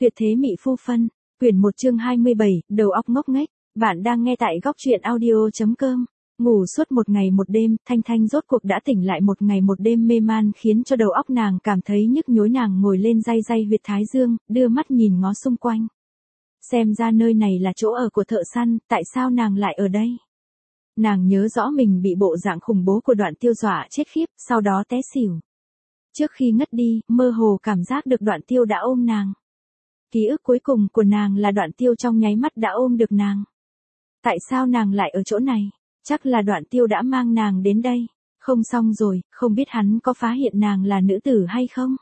Tuyệt thế mị phu phân, quyển 1 chương 27, đầu óc ngốc nghếch. Bạn đang nghe tại góc truyện audio.com. Ngủ suốt một ngày một đêm, Thanh Thanh rốt cuộc đã tỉnh lại. Một ngày một đêm mê man khiến cho đầu óc nàng cảm thấy nhức nhối. Nàng ngồi lên day day huyệt thái dương, đưa mắt nhìn ngó xung quanh. Xem ra nơi này là chỗ ở của thợ săn, tại sao nàng lại ở đây? Nàng nhớ rõ mình bị bộ dạng khủng bố của Đoạn Tiêu dọa chết khiếp, sau đó té xỉu. Trước khi ngất đi, mơ hồ cảm giác được Đoạn Tiêu đã ôm nàng. Ký ức cuối cùng của nàng là Đoạn Tiêu trong nháy mắt đã ôm được nàng. Tại sao nàng lại ở chỗ này? Chắc là Đoạn Tiêu đã mang nàng đến đây. Không xong rồi, không biết hắn có phát hiện nàng là nữ tử hay không?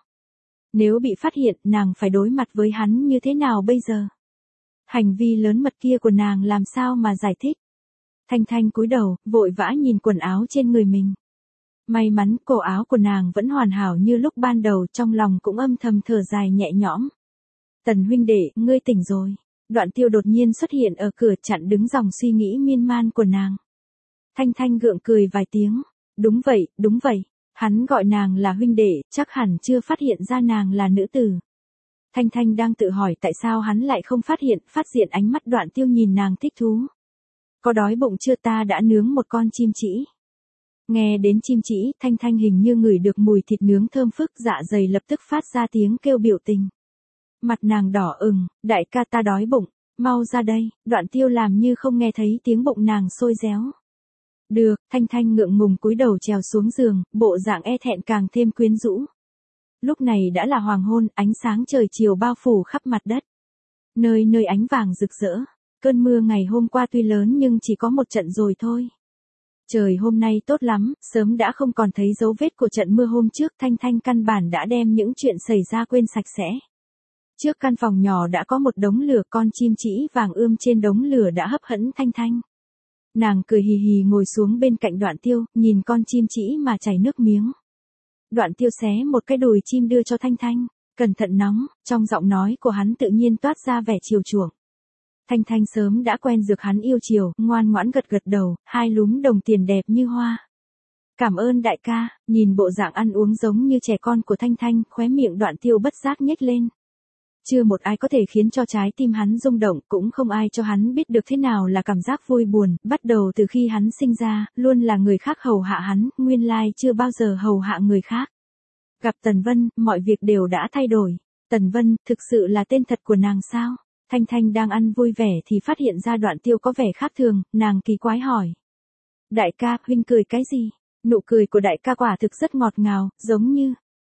Nếu bị phát hiện, nàng phải đối mặt với hắn như thế nào bây giờ? Hành vi lớn mật kia của nàng làm sao mà giải thích? Thanh Thanh cúi đầu, vội vã nhìn quần áo trên người mình. May mắn cổ áo của nàng vẫn hoàn hảo như lúc ban đầu, trong lòng cũng âm thầm thở dài nhẹ nhõm. Tần huynh đệ, ngươi tỉnh rồi. Đoạn Tiêu đột nhiên xuất hiện ở cửa chặn đứng dòng suy nghĩ miên man của nàng. Thanh Thanh gượng cười vài tiếng. Đúng vậy. Hắn gọi nàng là huynh đệ, chắc hẳn chưa phát hiện ra nàng là nữ tử. Thanh Thanh đang tự hỏi tại sao hắn lại không phát hiện ánh mắt Đoạn Tiêu nhìn nàng thích thú. Có đói bụng chưa, ta đã nướng một con chim trĩ. Nghe đến chim trĩ, Thanh Thanh hình như ngửi được mùi thịt nướng thơm phức, dạ dày lập tức phát ra tiếng kêu biểu tình. Mặt nàng đỏ ửng, đại ca ta đói bụng, mau ra đây. Đoạn Tiêu làm như không nghe thấy tiếng bụng nàng sôi réo. Được, Thanh Thanh ngượng ngùng cúi đầu trèo xuống giường, bộ dạng e thẹn càng thêm quyến rũ. Lúc này đã là hoàng hôn, ánh sáng trời chiều bao phủ khắp mặt đất. Nơi nơi ánh vàng rực rỡ. Cơn mưa ngày hôm qua tuy lớn nhưng chỉ có một trận rồi thôi. Trời hôm nay tốt lắm, sớm đã không còn thấy dấu vết của trận mưa hôm trước. Thanh Thanh căn bản đã đem những chuyện xảy ra quên sạch sẽ. Trước căn phòng nhỏ đã có một đống lửa, con chim trĩ vàng ươm trên đống lửa đã hấp dẫn Thanh Thanh. Nàng cười hì hì ngồi xuống bên cạnh Đoạn Tiêu, nhìn con chim trĩ mà chảy nước miếng. Đoạn Tiêu xé một cái đùi chim đưa cho Thanh Thanh, cẩn thận nóng, trong giọng nói của hắn tự nhiên toát ra vẻ chiều chuộng. Thanh Thanh sớm đã quen dược hắn yêu chiều, ngoan ngoãn gật gật đầu, hai lúm đồng tiền đẹp như hoa. Cảm ơn đại ca. Nhìn bộ dạng ăn uống giống như trẻ con của Thanh Thanh, khóe miệng Đoạn Tiêu bất giác nhếch lên. Chưa một ai có thể khiến cho trái tim hắn rung động, cũng không ai cho hắn biết được thế nào là cảm giác vui buồn. Bắt đầu từ khi hắn sinh ra, luôn là người khác hầu hạ hắn, nguyên lai chưa bao giờ hầu hạ người khác. Gặp Tần Vân, mọi việc đều đã thay đổi. Tần Vân, thực sự là tên thật của nàng sao? Thanh Thanh đang ăn vui vẻ thì phát hiện ra Đoạn Tiêu có vẻ khác thường, nàng kỳ quái hỏi. Đại ca, huynh cười cái gì? Nụ cười của đại ca quả thực rất ngọt ngào, giống như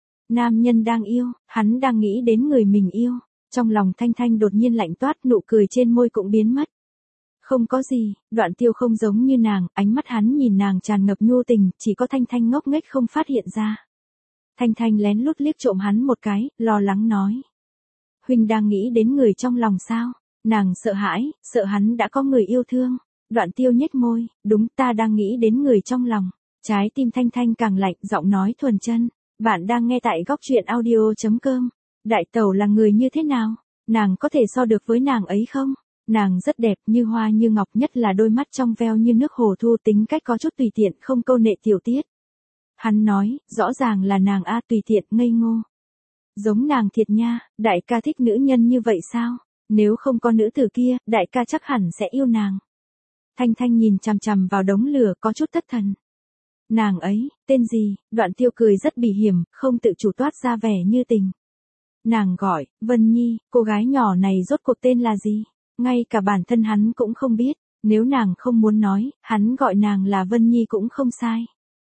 nam nhân đang yêu, hắn đang nghĩ đến người mình yêu. Trong lòng Thanh Thanh đột nhiên lạnh toát, nụ cười trên môi cũng biến mất. Không có gì, Đoạn Tiêu không giống như nàng, ánh mắt hắn nhìn nàng tràn ngập nhu tình, chỉ có Thanh Thanh ngốc nghếch không phát hiện ra. Thanh Thanh lén lút liếc trộm hắn một cái, lo lắng nói. Huynh đang nghĩ đến người trong lòng sao? Nàng sợ hãi, sợ hắn đã có người yêu thương. Đoạn Tiêu nhếch môi, đúng, ta đang nghĩ đến người trong lòng. Trái tim Thanh Thanh càng lạnh, giọng nói thuần chân. Bạn đang nghe tại góc truyện audio.com. Đại tẩu là người như thế nào? Nàng có thể so được với nàng ấy không? Nàng rất đẹp, như hoa như ngọc, nhất là đôi mắt trong veo như nước hồ thu, tính cách có chút tùy tiện, không câu nệ tiểu tiết. Hắn nói, rõ ràng là nàng tùy tiện, ngây ngô. Giống nàng thiệt nha, đại ca thích nữ nhân như vậy sao? Nếu không có nữ tử kia, đại ca chắc hẳn sẽ yêu nàng. Thanh Thanh nhìn chằm chằm vào đống lửa có chút thất thần. Nàng ấy, tên gì? Đoạn Tiêu cười rất bỉ hiểm, không tự chủ toát ra vẻ như tình. Nàng gọi, Vân Nhi. Cô gái nhỏ này rốt cuộc tên là gì? Ngay cả bản thân hắn cũng không biết, nếu nàng không muốn nói, hắn gọi nàng là Vân Nhi cũng không sai.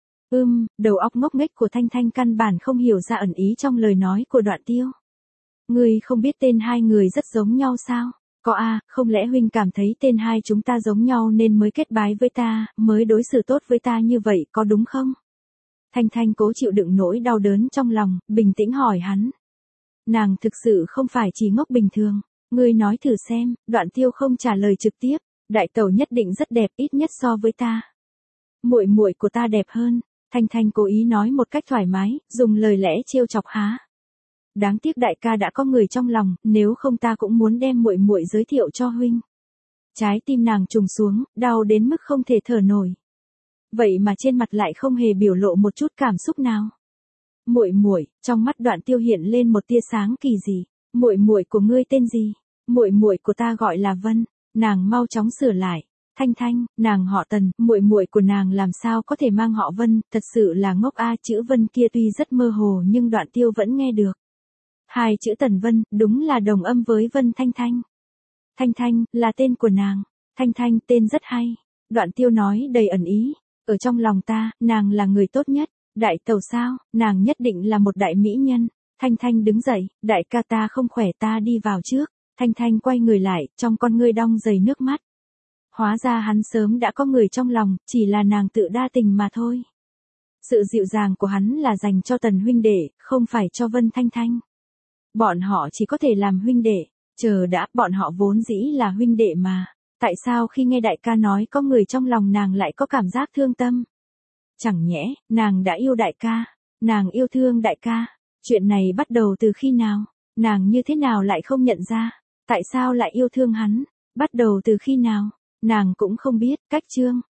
Đầu óc ngốc nghếch của Thanh Thanh căn bản không hiểu ra ẩn ý trong lời nói của Đoạn Tiêu. Ngươi không biết tên hai người rất giống nhau sao? Có không lẽ huynh cảm thấy tên hai chúng ta giống nhau nên mới kết bái với ta, mới đối xử tốt với ta như vậy, có đúng không? Thanh Thanh cố chịu đựng nỗi đau đớn trong lòng, bình tĩnh hỏi hắn. Nàng thực sự không phải chỉ ngốc bình thường. Ngươi nói thử xem. Đoạn Tiêu không trả lời trực tiếp. Đại tẩu nhất định rất đẹp, ít nhất so với ta. Muội muội của ta đẹp hơn. Thanh Thanh cố ý nói một cách thoải mái, dùng lời lẽ trêu chọc há. Đáng tiếc đại ca đã có người trong lòng, nếu không ta cũng muốn đem muội muội giới thiệu cho huynh. Trái tim nàng trùng xuống, đau đến mức không thể thở nổi. Vậy mà trên mặt lại không hề biểu lộ một chút cảm xúc nào. Muội muội, trong mắt Đoạn Tiêu hiện lên một tia sáng kỳ dị. muội muội của ngươi tên gì? Muội muội của ta gọi là Vân. Nàng mau chóng sửa lại. Thanh Thanh, nàng họ Tần, muội muội của nàng làm sao có thể mang họ Vân, thật sự là ngốc a, chữ Vân kia tuy rất mơ hồ nhưng Đoạn Tiêu vẫn nghe được. Hai chữ Tần Vân, đúng là đồng âm với Vân Thanh Thanh. Thanh Thanh, là tên của nàng. Thanh Thanh, tên rất hay. Đoạn Tiêu nói đầy ẩn ý. Ở trong lòng ta, nàng là người tốt nhất. Đại tẩu sao, nàng nhất định là một đại mỹ nhân. Thanh Thanh đứng dậy, đại ca ta không khỏe, ta đi vào trước. Thanh Thanh quay người lại, trong con ngươi đong đầy nước mắt. Hóa ra hắn sớm đã có người trong lòng, chỉ là nàng tự đa tình mà thôi. Sự dịu dàng của hắn là dành cho Tần huynh đệ, không phải cho Vân Thanh Thanh. Bọn họ chỉ có thể làm huynh đệ. Chờ đã, bọn họ vốn dĩ là huynh đệ mà. Tại sao khi nghe đại ca nói có người trong lòng nàng lại có cảm giác thương tâm? Chẳng nhẽ, nàng đã yêu đại ca, nàng yêu thương đại ca. Chuyện này bắt đầu từ khi nào? Nàng như thế nào lại không nhận ra? Tại sao lại yêu thương hắn? Bắt đầu từ khi nào? Nàng cũng không biết. Cách chương